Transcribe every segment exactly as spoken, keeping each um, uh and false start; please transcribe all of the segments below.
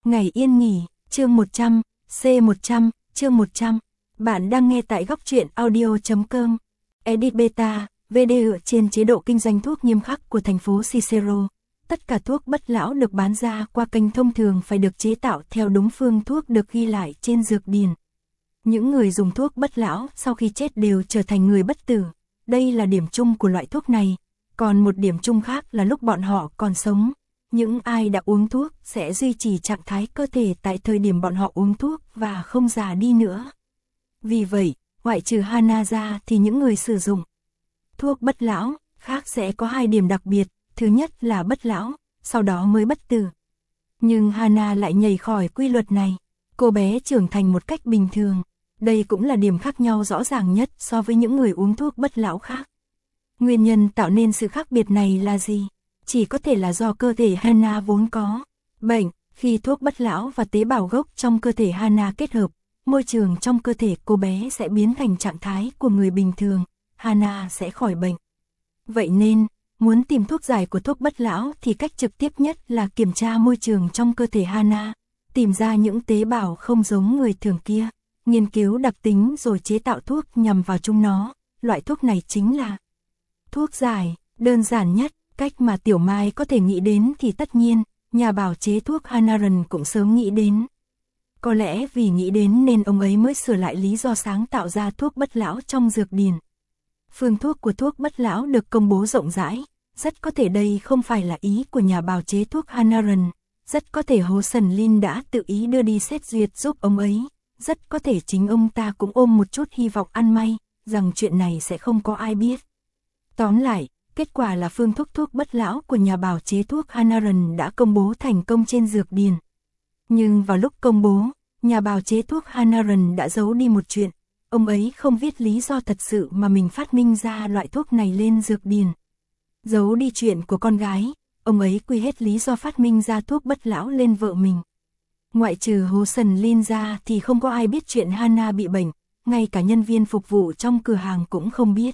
Ngày yên nghỉ, chương một trăm, C một trăm, chương một trăm. Bạn đang nghe tại góc truyện audio chấm com. Edit beta, vê đê dựa trên chế độ kinh doanh thuốc nghiêm khắc của thành phố Cicero. Tất cả thuốc bất lão được bán ra qua kênh thông thường phải được chế tạo theo đúng phương thuốc được ghi lại trên dược điển. Những người dùng thuốc bất lão sau khi chết đều trở thành người bất tử. Đây là điểm chung của loại thuốc này. Còn một điểm chung khác là lúc bọn họ còn sống, những ai đã uống thuốc sẽ duy trì trạng thái cơ thể tại thời điểm bọn họ uống thuốc và không già đi nữa. Vì vậy, ngoại trừ Hana ra thì những người sử dụng thuốc bất lão khác sẽ có hai điểm đặc biệt. Thứ nhất là bất lão, sau đó mới bất tử. Nhưng Hana lại nhảy khỏi quy luật này. Cô bé trưởng thành một cách bình thường. Đây cũng là điểm khác nhau rõ ràng nhất so với những người uống thuốc bất lão khác. Nguyên nhân tạo nên sự khác biệt này là gì? Chỉ có thể là do cơ thể Hana vốn có bệnh. Khi thuốc bất lão và tế bào gốc trong cơ thể Hana kết hợp, môi trường trong cơ thể cô bé sẽ biến thành trạng thái của người bình thường. Hana sẽ khỏi bệnh. Vậy nên, muốn tìm thuốc giải của thuốc bất lão thì cách trực tiếp nhất là kiểm tra môi trường trong cơ thể Hana, tìm ra những tế bào không giống người thường kia, nghiên cứu đặc tính rồi chế tạo thuốc nhằm vào chúng nó. Loại thuốc này chính là thuốc giải. Đơn giản nhất, cách mà Tiểu Mai có thể nghĩ đến thì tất nhiên, nhà bào chế thuốc Hanaran cũng sớm nghĩ đến. Có lẽ vì nghĩ đến nên ông ấy mới sửa lại lý do sáng tạo ra thuốc bất lão trong dược điển. Phương thuốc của thuốc bất lão được công bố rộng rãi, rất có thể đây không phải là ý của nhà bào chế thuốc Hanaran, rất có thể Hồ Sần Linh đã tự ý đưa đi xét duyệt giúp ông ấy, rất có thể chính ông ta cũng ôm một chút hy vọng ăn may, rằng chuyện này sẽ không có ai biết. Tóm lại, kết quả là phương thuốc thuốc bất lão của nhà bào chế thuốc Hanaran đã công bố thành công trên dược điển. Nhưng vào lúc công bố, nhà bào chế thuốc Hanaran đã giấu đi một chuyện. Ông ấy không viết lý do thật sự mà mình phát minh ra loại thuốc này lên dược điển. Giấu đi chuyện của con gái, ông ấy quy hết lý do phát minh ra thuốc bất lão lên vợ mình. Ngoại trừ Hồ Sần Linh ra thì không có ai biết chuyện Hana bị bệnh, ngay cả nhân viên phục vụ trong cửa hàng cũng không biết.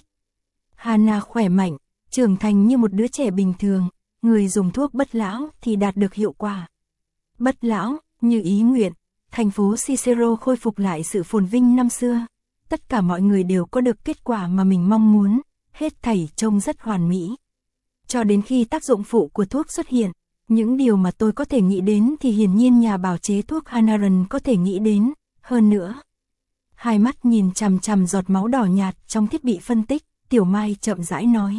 Hana khỏe mạnh, trưởng thành như một đứa trẻ bình thường, người dùng thuốc bất lão thì đạt được hiệu quả. Bất lão, như ý nguyện, thành phố Cicero khôi phục lại sự phồn vinh năm xưa. Tất cả mọi người đều có được kết quả mà mình mong muốn, hết thảy trông rất hoàn mỹ. Cho đến khi tác dụng phụ của thuốc xuất hiện, những điều mà tôi có thể nghĩ đến thì hiển nhiên nhà bào chế thuốc Hanaran có thể nghĩ đến, hơn nữa. Hai mắt nhìn chằm chằm giọt máu đỏ nhạt trong thiết bị phân tích, Tiểu Mai chậm rãi nói.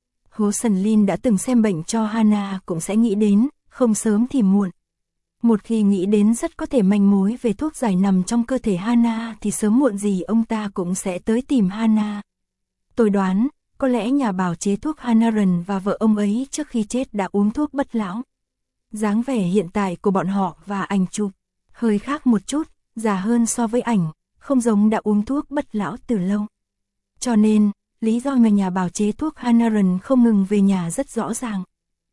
Hồ Sần Linh đã từng xem bệnh cho Hana cũng sẽ nghĩ đến, không sớm thì muộn. Một khi nghĩ đến rất có thể manh mối về thuốc giải nằm trong cơ thể Hana thì sớm muộn gì ông ta cũng sẽ tới tìm Hana. Tôi đoán, có lẽ nhà bào chế thuốc Hanaran và vợ ông ấy trước khi chết đã uống thuốc bất lão. Dáng vẻ hiện tại của bọn họ và ảnh chụp hơi khác một chút, già hơn so với ảnh, không giống đã uống thuốc bất lão từ lâu. Cho nên, lý do mà nhà bào chế thuốc Hanaran không ngừng về nhà rất rõ ràng.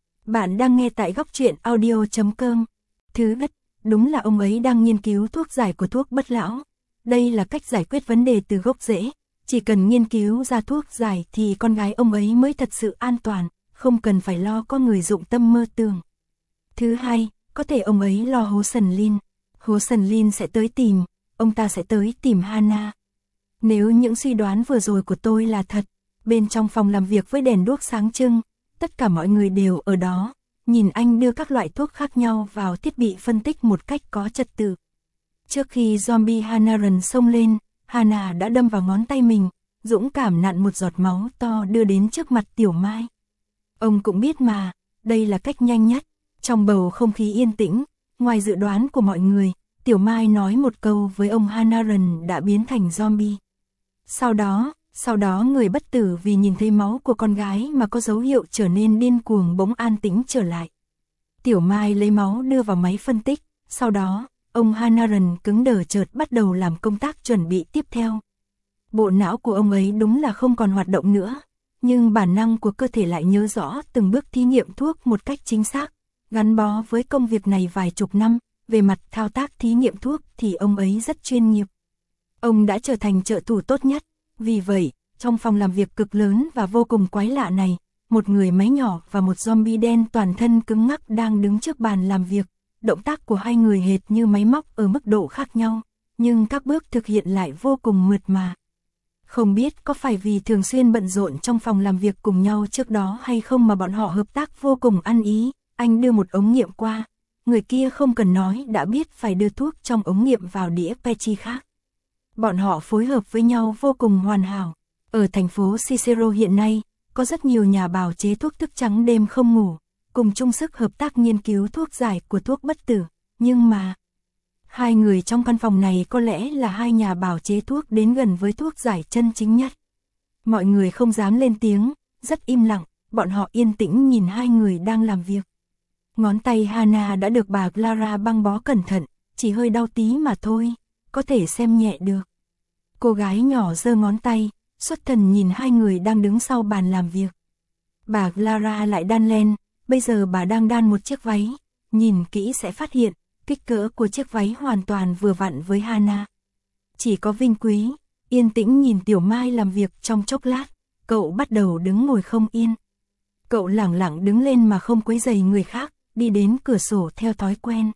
Bạn đang nghe tại góc truyện audio chấm com. Thứ nhất, đúng là ông ấy đang nghiên cứu thuốc giải của thuốc bất lão. Đây là cách giải quyết vấn đề từ gốc rễ. Chỉ cần nghiên cứu ra thuốc giải thì con gái ông ấy mới thật sự an toàn, không cần phải lo có người dụng tâm mơ tưởng. Thứ hai, có thể ông ấy lo Hồ Sần Linh. Hồ Sần Linh sẽ tới tìm, ông ta sẽ tới tìm Hana. Nếu những suy đoán vừa rồi của tôi là thật, bên trong phòng làm việc với đèn đuốc sáng trưng, tất cả mọi người đều ở đó, nhìn anh đưa các loại thuốc khác nhau vào thiết bị phân tích một cách có trật tự. Trước khi zombie Hanaran xông lên, Hana đã đâm vào ngón tay mình, dũng cảm nặn một giọt máu to đưa đến trước mặt Tiểu Mai. Ông cũng biết mà, đây là cách nhanh nhất. Trong bầu không khí yên tĩnh, ngoài dự đoán của mọi người, Tiểu Mai nói một câu với ông Hanaran đã biến thành zombie. Sau đó, sau đó người bất tử vì nhìn thấy máu của con gái mà có dấu hiệu trở nên điên cuồng bỗng an tĩnh trở lại. Tiểu Mai lấy máu đưa vào máy phân tích, sau đó, ông Hanaran cứng đờ chợt bắt đầu làm công tác chuẩn bị tiếp theo. Bộ não của ông ấy đúng là không còn hoạt động nữa, nhưng bản năng của cơ thể lại nhớ rõ từng bước thí nghiệm thuốc một cách chính xác. Gắn bó với công việc này vài chục năm, về mặt thao tác thí nghiệm thuốc thì ông ấy rất chuyên nghiệp. Ông đã trở thành trợ thủ tốt nhất, vì vậy, trong phòng làm việc cực lớn và vô cùng quái lạ này, một người máy nhỏ và một zombie đen toàn thân cứng ngắc đang đứng trước bàn làm việc, động tác của hai người hệt như máy móc ở mức độ khác nhau, nhưng các bước thực hiện lại vô cùng mượt mà. Không biết có phải vì thường xuyên bận rộn trong phòng làm việc cùng nhau trước đó hay không mà bọn họ hợp tác vô cùng ăn ý. Anh đưa một ống nghiệm qua, người kia không cần nói đã biết phải đưa thuốc trong ống nghiệm vào đĩa Petri khác. Bọn họ phối hợp với nhau vô cùng hoàn hảo. Ở thành phố Cicero hiện nay, có rất nhiều nhà bào chế thuốc thức trắng đêm không ngủ, cùng chung sức hợp tác nghiên cứu thuốc giải của thuốc bất tử, nhưng mà hai người trong căn phòng này có lẽ là hai nhà bào chế thuốc đến gần với thuốc giải chân chính nhất. Mọi người không dám lên tiếng, rất im lặng, bọn họ yên tĩnh nhìn hai người đang làm việc. Ngón tay Hana đã được bà Clara băng bó cẩn thận, chỉ hơi đau tí mà thôi, có thể xem nhẹ được. Cô gái nhỏ giơ ngón tay, xuất thần nhìn hai người đang đứng sau bàn làm việc. Bà Clara lại đan len, bây giờ bà đang đan một chiếc váy, nhìn kỹ sẽ phát hiện, kích cỡ của chiếc váy hoàn toàn vừa vặn với Hana. Chỉ có Vinh Quý, yên tĩnh nhìn Tiểu Mai làm việc trong chốc lát, cậu bắt đầu đứng ngồi không yên. Cậu lẳng lặng đứng lên mà không quấy rầy người khác, đi đến cửa sổ theo thói quen.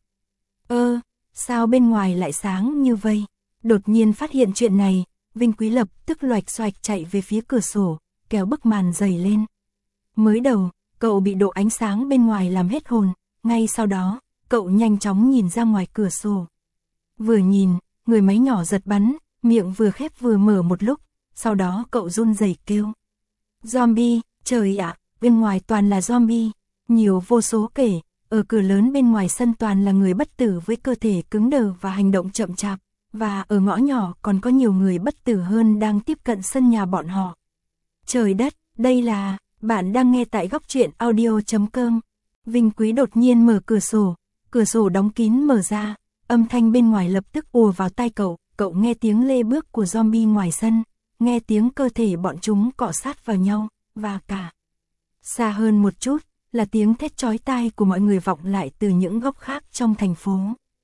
Ơ, sao bên ngoài lại sáng như vây? Đột nhiên phát hiện chuyện này, Vinh Quý lập tức loạch xoạch chạy về phía cửa sổ, kéo bức màn dày lên. Mới đầu, cậu bị độ ánh sáng bên ngoài làm hết hồn, ngay sau đó, cậu nhanh chóng nhìn ra ngoài cửa sổ. Vừa nhìn, người máy nhỏ giật bắn, miệng vừa khép vừa mở một lúc, sau đó cậu run rẩy kêu. Zombie, trời ạ, bên ngoài toàn là zombie, nhiều vô số kể, ở cửa lớn bên ngoài sân toàn là người bất tử với cơ thể cứng đờ và hành động chậm chạp, và ở ngõ nhỏ còn có nhiều người bất tử hơn đang tiếp cận sân nhà bọn họ. Trời đất, đây là, bạn đang nghe tại góc truyện audio chấm com. Vinh Quý đột nhiên mở cửa sổ, cửa sổ đóng kín mở ra, âm thanh bên ngoài lập tức ùa vào tai cậu, cậu nghe tiếng lê bước của zombie ngoài sân, nghe tiếng cơ thể bọn chúng cọ sát vào nhau, và cả xa hơn một chút là tiếng thét chói tai của mọi người vọng lại từ những góc khác trong thành phố.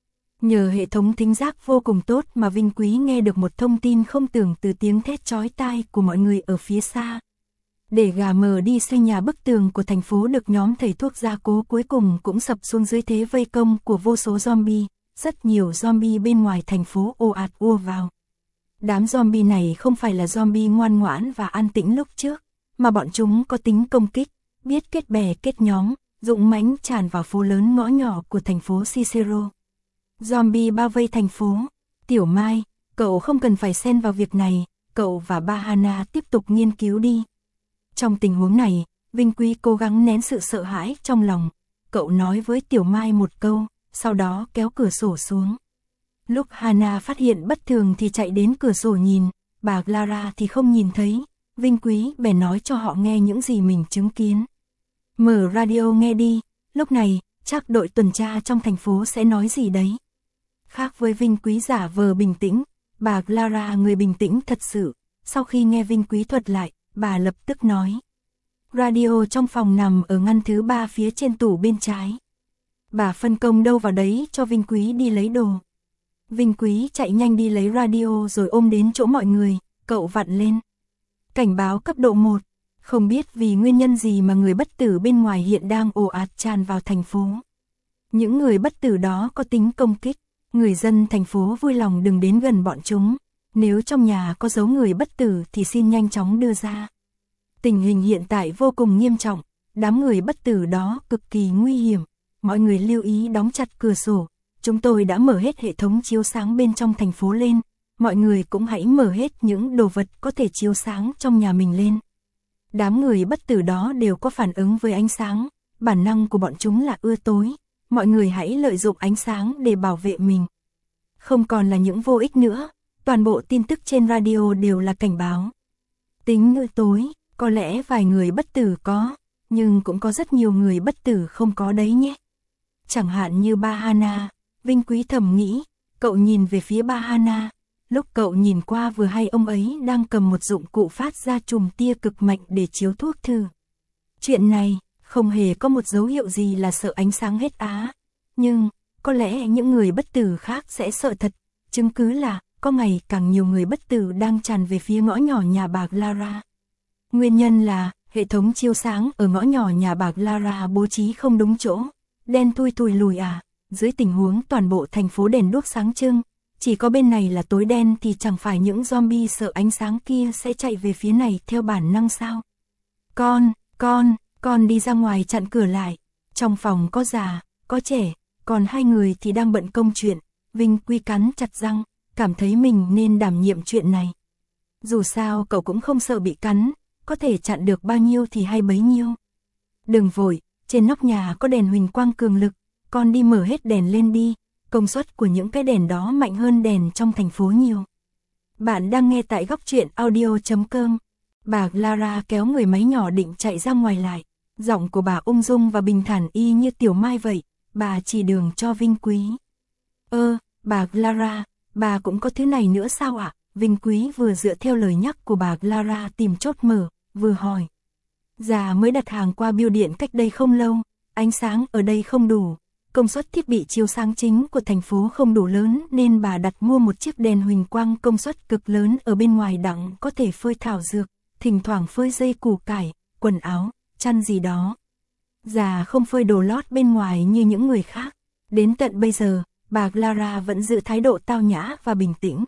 Nhờ hệ thống thính giác vô cùng tốt mà Vinh Quý nghe được một thông tin không tưởng từ tiếng thét chói tai của mọi người ở phía xa. Để gà mờ đi xây nhà bức tường của thành phố được nhóm thầy thuốc gia cố cuối cùng cũng sập xuống dưới thế vây công của vô số zombie, rất nhiều zombie bên ngoài thành phố ồ ạt ùa vào. Đám zombie này không phải là zombie ngoan ngoãn và an tĩnh lúc trước, mà bọn chúng có tính công kích, biết kết bè kết nhóm, dũng mãnh tràn vào phố lớn ngõ nhỏ của thành phố Cicero. Zombie bao vây thành phố. Tiểu Mai, cậu không cần phải xen vào việc này, cậu và ba Hana tiếp tục nghiên cứu đi. Trong tình huống này, Vinh Quý cố gắng nén sự sợ hãi trong lòng. Cậu nói với Tiểu Mai một câu, sau đó kéo cửa sổ xuống. Lúc Hana phát hiện bất thường thì chạy đến cửa sổ nhìn, bà Clara thì không nhìn thấy. Vinh Quý bèn nói cho họ nghe những gì mình chứng kiến. Mở radio nghe đi, lúc này, chắc đội tuần tra trong thành phố sẽ nói gì đấy. Khác với Vinh Quý giả vờ bình tĩnh, bà Clara người bình tĩnh thật sự. Sau khi nghe Vinh Quý thuật lại, bà lập tức nói. Radio trong phòng nằm ở ngăn thứ ba phía trên tủ bên trái. Bà phân công đâu vào đấy cho Vinh Quý đi lấy đồ. Vinh Quý chạy nhanh đi lấy radio rồi ôm đến chỗ mọi người, cậu vặn lên. Cảnh báo cấp độ một, không biết vì nguyên nhân gì mà người bất tử bên ngoài hiện đang ồ ạt tràn vào thành phố. Những người bất tử đó có tính công kích, người dân thành phố vui lòng đừng đến gần bọn chúng. Nếu trong nhà có dấu người bất tử thì xin nhanh chóng đưa ra. Tình hình hiện tại vô cùng nghiêm trọng, đám người bất tử đó cực kỳ nguy hiểm. Mọi người lưu ý đóng chặt cửa sổ. Chúng tôi đã mở hết hệ thống chiếu sáng bên trong thành phố lên. Mọi người cũng hãy mở hết những đồ vật có thể chiếu sáng trong nhà mình lên. Đám người bất tử đó đều có phản ứng với ánh sáng. Bản năng của bọn chúng là ưa tối. Mọi người hãy lợi dụng ánh sáng để bảo vệ mình. Không còn là những vô ích nữa. Toàn bộ tin tức trên radio đều là cảnh báo. Tính ưa tối, có lẽ vài người bất tử có, nhưng cũng có rất nhiều người bất tử không có đấy nhé. Chẳng hạn như ba Hana, Vinh Quý thầm nghĩ, cậu nhìn về phía ba Hana. Lúc cậu nhìn qua vừa hay ông ấy đang cầm một dụng cụ phát ra chùm tia cực mạnh để chiếu thuốc thử. Chuyện này, không hề có một dấu hiệu gì là sợ ánh sáng hết á. Nhưng, có lẽ những người bất tử khác sẽ sợ thật. Chứng cứ là, có ngày càng nhiều người bất tử đang tràn về phía ngõ nhỏ nhà bà Clara. Nguyên nhân là, hệ thống chiếu sáng ở ngõ nhỏ nhà bà Clara bố trí không đúng chỗ. Đen thui thui lùi à. dưới tình huống toàn bộ thành phố đèn đuốc sáng trưng, chỉ có bên này là tối đen thì chẳng phải những zombie sợ ánh sáng kia sẽ chạy về phía này theo bản năng sao? Con, con, con đi ra ngoài chặn cửa lại. Trong phòng có già, có trẻ, còn hai người thì đang bận công chuyện. Vinh Quý cắn chặt răng, cảm thấy mình nên đảm nhiệm chuyện này. Dù sao cậu cũng không sợ bị cắn, có thể chặn được bao nhiêu thì hay bấy nhiêu. Đừng vội, trên nóc nhà có đèn huỳnh quang cường lực, con đi mở hết đèn lên đi, công suất của những cái đèn đó mạnh hơn đèn trong thành phố nhiều. Bạn đang nghe tại góc truyện audio chấm com. Bà Clara kéo người máy nhỏ định chạy ra ngoài lại, giọng của bà ung dung và bình thản y như Tiểu Mai vậy, bà chỉ đường cho Vinh Quý. Ơ, bà Clara, bà cũng có thứ này nữa sao ạ? Vinh Quý vừa dựa theo lời nhắc của bà Clara tìm chốt mở, vừa hỏi. Già mới đặt hàng qua bưu điện cách đây không lâu, ánh sáng ở đây không đủ, công suất thiết bị chiếu sáng chính của thành phố không đủ lớn nên bà đặt mua một chiếc đèn huỳnh quang công suất cực lớn ở bên ngoài đặng có thể phơi thảo dược, thỉnh thoảng phơi dây củ cải, quần áo, chăn gì đó. Già không phơi đồ lót bên ngoài như những người khác. Đến tận bây giờ, bà Clara vẫn giữ thái độ tao nhã và bình tĩnh.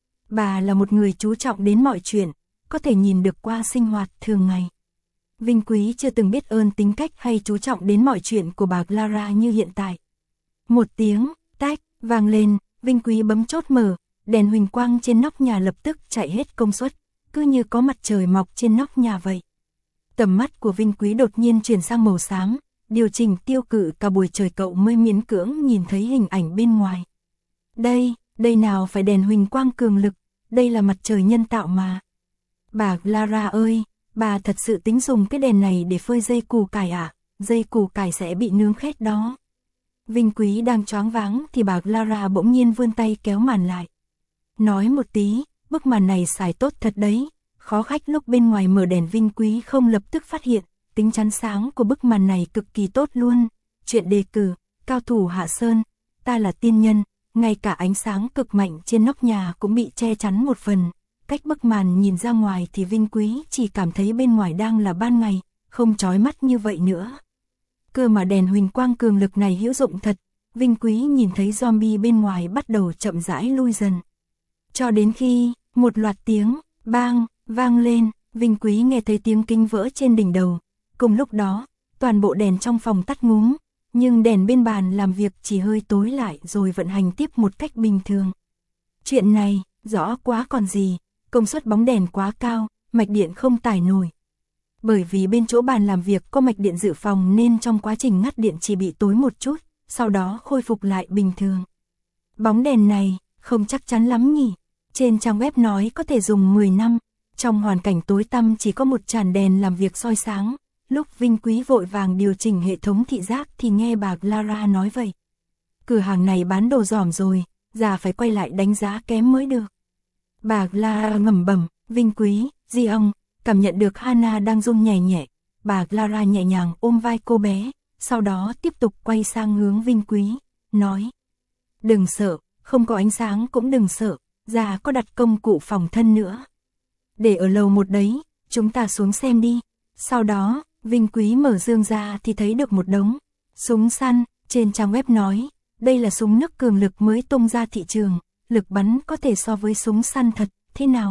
Bà là một người chú trọng đến mọi chuyện, có thể nhìn được qua sinh hoạt thường ngày. Vinh Quý chưa từng biết ơn tính cách hay chú trọng đến mọi chuyện của bà Clara như hiện tại. Một tiếng, tách, vang lên, Vinh Quý bấm chốt mở, đèn huỳnh quang trên nóc nhà lập tức chạy hết công suất, cứ như có mặt trời mọc trên nóc nhà vậy. Tầm mắt của Vinh Quý đột nhiên chuyển sang màu xám, điều chỉnh tiêu cự cả buổi trời cậu mới miễn cưỡng nhìn thấy hình ảnh bên ngoài. Đây, đây nào phải đèn huỳnh quang cường lực, đây là mặt trời nhân tạo mà. Bà Clara ơi, bà thật sự tính dùng cái đèn này để phơi dây củ cải à? Dây củ cải sẽ bị nướng khét đó. Vinh Quý đang choáng váng thì bà Clara bỗng nhiên vươn tay kéo màn lại. Nói một tí, bức màn này xài tốt thật đấy. Khó khách lúc bên ngoài mở đèn Vinh Quý không lập tức phát hiện, tính chắn sáng của bức màn này cực kỳ tốt luôn. Chuyện đề cử, cao thủ Hạ Sơn, ta là tiên nhân, ngay cả ánh sáng cực mạnh trên nóc nhà cũng bị che chắn một phần. Cách bức màn nhìn ra ngoài thì Vinh Quý chỉ cảm thấy bên ngoài đang là ban ngày, không chói mắt như vậy nữa. Cơ mà đèn huỳnh quang cường lực này hữu dụng thật, Vinh Quý nhìn thấy zombie bên ngoài bắt đầu chậm rãi lui dần. Cho đến khi, một loạt tiếng, bang, vang lên, Vinh Quý nghe thấy tiếng kinh vỡ trên đỉnh đầu. Cùng lúc đó, toàn bộ đèn trong phòng tắt ngúm, nhưng đèn bên bàn làm việc chỉ hơi tối lại rồi vận hành tiếp một cách bình thường. Chuyện này, rõ quá còn gì, công suất bóng đèn quá cao, mạch điện không tải nổi. Bởi vì bên chỗ bàn làm việc có mạch điện dự phòng nên trong quá trình ngắt điện chỉ bị tối một chút, sau đó khôi phục lại bình thường. Bóng đèn này, không chắc chắn lắm nhỉ. Trên trang web nói có thể dùng mười năm, trong hoàn cảnh tối tăm chỉ có một tràn đèn làm việc soi sáng. Lúc Vinh Quý vội vàng điều chỉnh hệ thống thị giác thì nghe bà Clara nói vậy. Cửa hàng này bán đồ giỏm rồi, già phải quay lại đánh giá kém mới được. Bà Clara ngầm bẩm, Vinh Quý, Di ông, cảm nhận được Hana đang run nhẹ nhẹ. Bà Clara nhẹ nhàng ôm vai cô bé, sau đó tiếp tục quay sang hướng Vinh Quý, nói. Đừng sợ, không có ánh sáng cũng đừng sợ, già có đặt công cụ phòng thân nữa. Để ở lầu một đấy, chúng ta xuống xem đi. Sau đó, Vinh Quý mở dương ra thì thấy được một đống súng săn, trên trang web nói, đây là súng nước cường lực mới tung ra thị trường, lực bắn có thể so với súng săn thật, thế nào?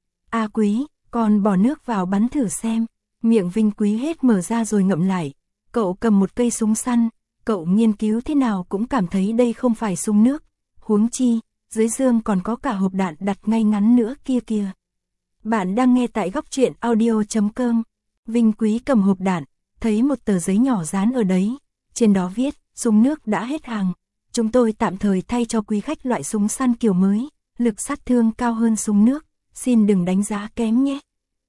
A Quý, con bỏ nước vào bắn thử xem. Miệng Vinh Quý hết mở ra rồi ngậm lại. Cậu cầm một cây súng săn, cậu nghiên cứu thế nào cũng cảm thấy đây không phải súng nước. Huống chi, dưới dương còn có cả hộp đạn đặt ngay ngắn nữa kia kìa. Bạn đang nghe tại góc truyện audio chấm com. Vinh Quý cầm hộp đạn, thấy một tờ giấy nhỏ dán ở đấy. Trên đó viết, súng nước đã hết hàng. Chúng tôi tạm thời thay cho quý khách loại súng săn kiểu mới, lực sát thương cao hơn súng nước, xin đừng đánh giá kém nhé.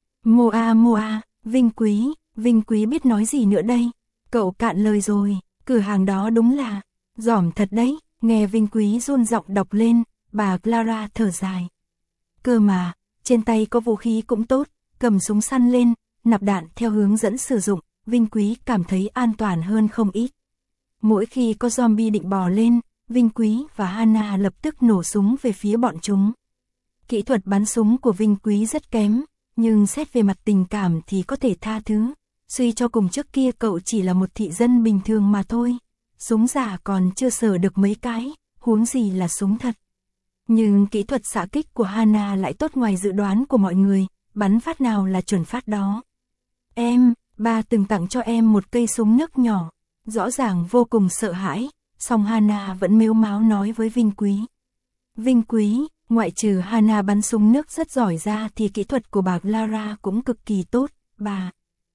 Moa Moa, Vinh Quý, Vinh Quý biết nói gì nữa đây? Cậu cạn lời rồi, cửa hàng đó đúng là giỏm thật đấy. Nghe Vinh Quý run giọng đọc lên, bà Clara thở dài. Cơ mà, trên tay có vũ khí cũng tốt, cầm súng săn lên, nạp đạn theo hướng dẫn sử dụng, Vinh Quý cảm thấy an toàn hơn không ít. Mỗi khi có zombie định bò lên, Vinh Quý và Hana lập tức nổ súng về phía bọn chúng. Kỹ thuật bắn súng của Vinh Quý rất kém, nhưng xét về mặt tình cảm thì có thể tha thứ. Suy cho cùng trước kia cậu chỉ là một thị dân bình thường mà thôi. súng giả còn chưa sờ được mấy cái, huống gì là súng thật. Nhưng kỹ thuật xạ kích của Hana lại tốt ngoài dự đoán của mọi người, bắn phát nào là chuẩn phát đó. Em, ba từng tặng cho em một cây súng nước nhỏ, rõ ràng vô cùng sợ hãi, song Hana vẫn mếu máo nói với Vinh Quý. Vinh Quý, ngoại trừ Hana bắn súng nước rất giỏi ra thì kỹ thuật của bà Clara cũng cực kỳ tốt, bà.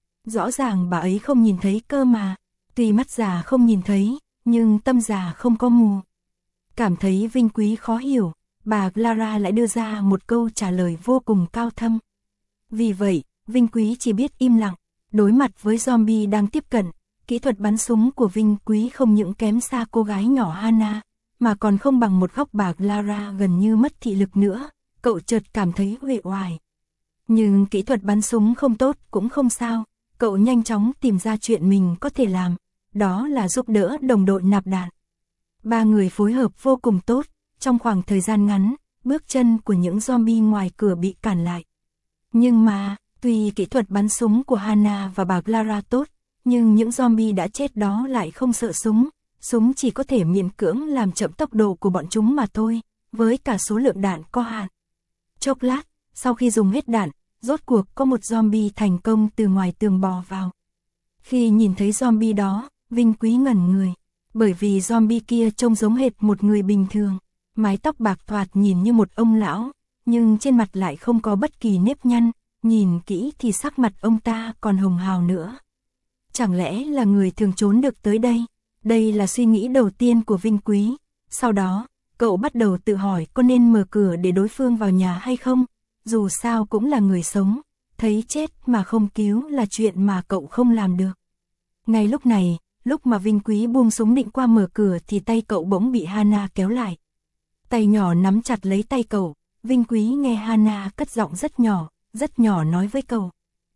Rõ ràng bà ấy không nhìn thấy cơ mà, tuy mắt già không nhìn thấy, nhưng tâm già không có mù. Cảm thấy Vinh Quý khó hiểu, bà Clara lại đưa ra một câu trả lời vô cùng cao thâm. Vì vậy, Vinh Quý chỉ biết im lặng, đối mặt với zombie đang tiếp cận, kỹ thuật bắn súng của Vinh Quý không những kém xa cô gái nhỏ Hana, mà còn không bằng một góc bà Clara gần như mất thị lực nữa, cậu chợt cảm thấy uể oải. Nhưng kỹ thuật bắn súng không tốt cũng không sao, cậu nhanh chóng tìm ra chuyện mình có thể làm, đó là giúp đỡ đồng đội nạp đạn. Ba người phối hợp vô cùng tốt, trong khoảng thời gian ngắn, bước chân của những zombie ngoài cửa bị cản lại. Nhưng mà, tuy kỹ thuật bắn súng của Hana và bà Clara tốt, nhưng những zombie đã chết đó lại không sợ súng, súng chỉ có thể miễn cưỡng làm chậm tốc độ của bọn chúng mà thôi, với cả số lượng đạn có hạn. Chốc lát, sau khi dùng hết đạn, rốt cuộc có một zombie thành công từ ngoài tường bò vào. Khi nhìn thấy zombie đó, Vinh Quý ngẩn người, bởi vì zombie kia trông giống hệt một người bình thường, mái tóc bạc thoạt nhìn như một ông lão, nhưng trên mặt lại không có bất kỳ nếp nhăn, nhìn kỹ thì sắc mặt ông ta còn hồng hào nữa. Chẳng lẽ là người thường trốn được tới đây? Đây là suy nghĩ đầu tiên của Vinh Quý. Sau đó, cậu bắt đầu tự hỏi có nên mở cửa để đối phương vào nhà hay không? Dù sao cũng là người sống, thấy chết mà không cứu là chuyện mà cậu không làm được. Ngay lúc này, lúc mà Vinh Quý buông súng định qua mở cửa thì tay cậu bỗng bị Hana kéo lại. Tay nhỏ nắm chặt lấy tay cậu, Vinh Quý nghe Hana cất giọng rất nhỏ, rất nhỏ nói với cậu.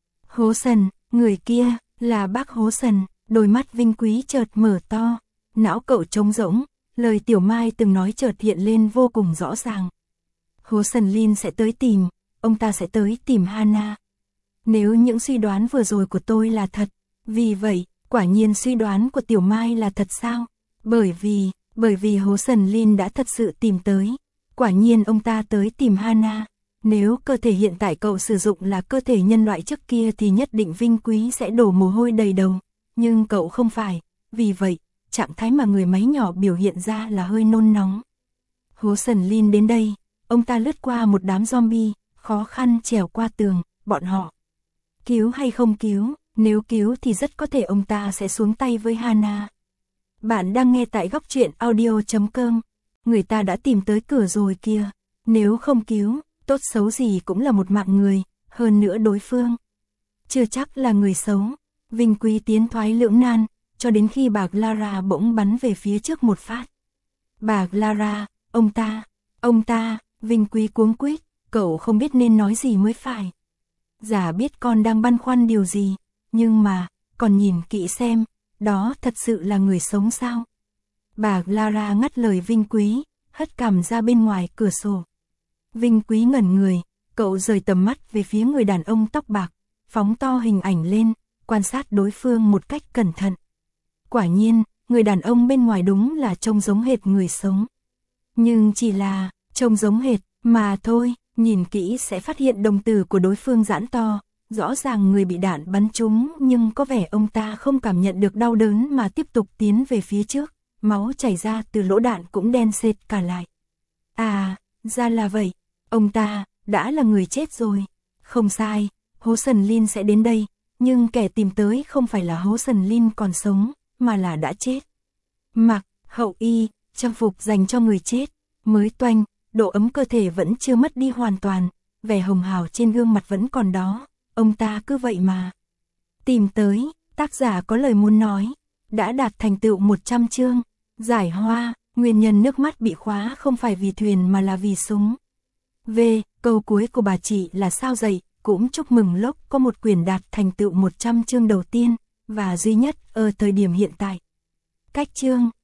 Hố Sần, người kia, là bác Hố Sần. Đôi mắt Vinh Quý chợt mở to, não cậu trống rỗng, lời Tiểu Mai từng nói chợt hiện lên vô cùng rõ ràng. Hố Sần Lin sẽ tới tìm, ông ta sẽ tới tìm Hana. Nếu những suy đoán vừa rồi của tôi là thật, vì vậy, quả nhiên suy đoán của Tiểu Mai là thật sao? Bởi vì, bởi vì Hố Sần Lin đã thật sự tìm tới, quả nhiên ông ta tới tìm Hana. Nếu cơ thể hiện tại cậu sử dụng là cơ thể nhân loại trước kia thì nhất định Vinh Quý sẽ đổ mồ hôi đầy đầu. Nhưng cậu không phải, vì vậy, trạng thái mà người máy nhỏ biểu hiện ra là hơi nôn nóng. Hố Sần Lin đến đây, ông ta lướt qua một đám zombie, khó khăn trèo qua tường, bọn họ. Cứu hay không cứu, nếu cứu thì rất có thể ông ta sẽ xuống tay với Hana. Bạn đang nghe tại góc truyện audio chấm com, người ta đã tìm tới cửa rồi kìa, nếu không cứu, tốt xấu gì cũng là một mạng người, hơn nữa đối phương chưa chắc là người xấu. Vinh Quý tiến thoái lưỡng nan, cho đến khi bà Clara bỗng bắn về phía trước một phát. Bà Clara, ông ta, ông ta, Vinh Quý cuống quýt, cậu không biết nên nói gì mới phải. Giả biết con đang băn khoăn điều gì, nhưng mà, còn nhìn kỹ xem, đó thật sự là người sống sao? Bà Clara ngắt lời Vinh Quý, hất cằm ra bên ngoài cửa sổ. Vinh Quý ngẩn người, cậu rời tầm mắt về phía người đàn ông tóc bạc, phóng to hình ảnh lên, quan sát đối phương một cách cẩn thận. Quả nhiên, người đàn ông bên ngoài đúng là trông giống hệt người sống. Nhưng chỉ là, trông giống hệt, mà thôi, nhìn kỹ sẽ phát hiện đồng tử của đối phương giãn to, rõ ràng người bị đạn bắn trúng nhưng có vẻ ông ta không cảm nhận được đau đớn mà tiếp tục tiến về phía trước, máu chảy ra từ lỗ đạn cũng đen xệt cả lại. À, ra là vậy, ông ta, đã là người chết rồi. Không sai, Hố Sần Lin sẽ đến đây. Nhưng kẻ tìm tới không phải là Hố Sần Lin còn sống, mà là đã chết. Mặc, hậu y, trang phục dành cho người chết, mới toanh, độ ấm cơ thể vẫn chưa mất đi hoàn toàn, vẻ hồng hào trên gương mặt vẫn còn đó, ông ta cứ vậy mà. Tìm tới, tác giả có lời muốn nói, đã đạt thành tựu một trăm chương, giải hoa, nguyên nhân nước mắt bị khóa không phải vì thuyền mà là vì súng. V, câu cuối của bà chị là sao dậy? Cũng chúc mừng Lốc có một quyển đạt thành tựu một trăm chương đầu tiên, và duy nhất ở thời điểm hiện tại. Cách chương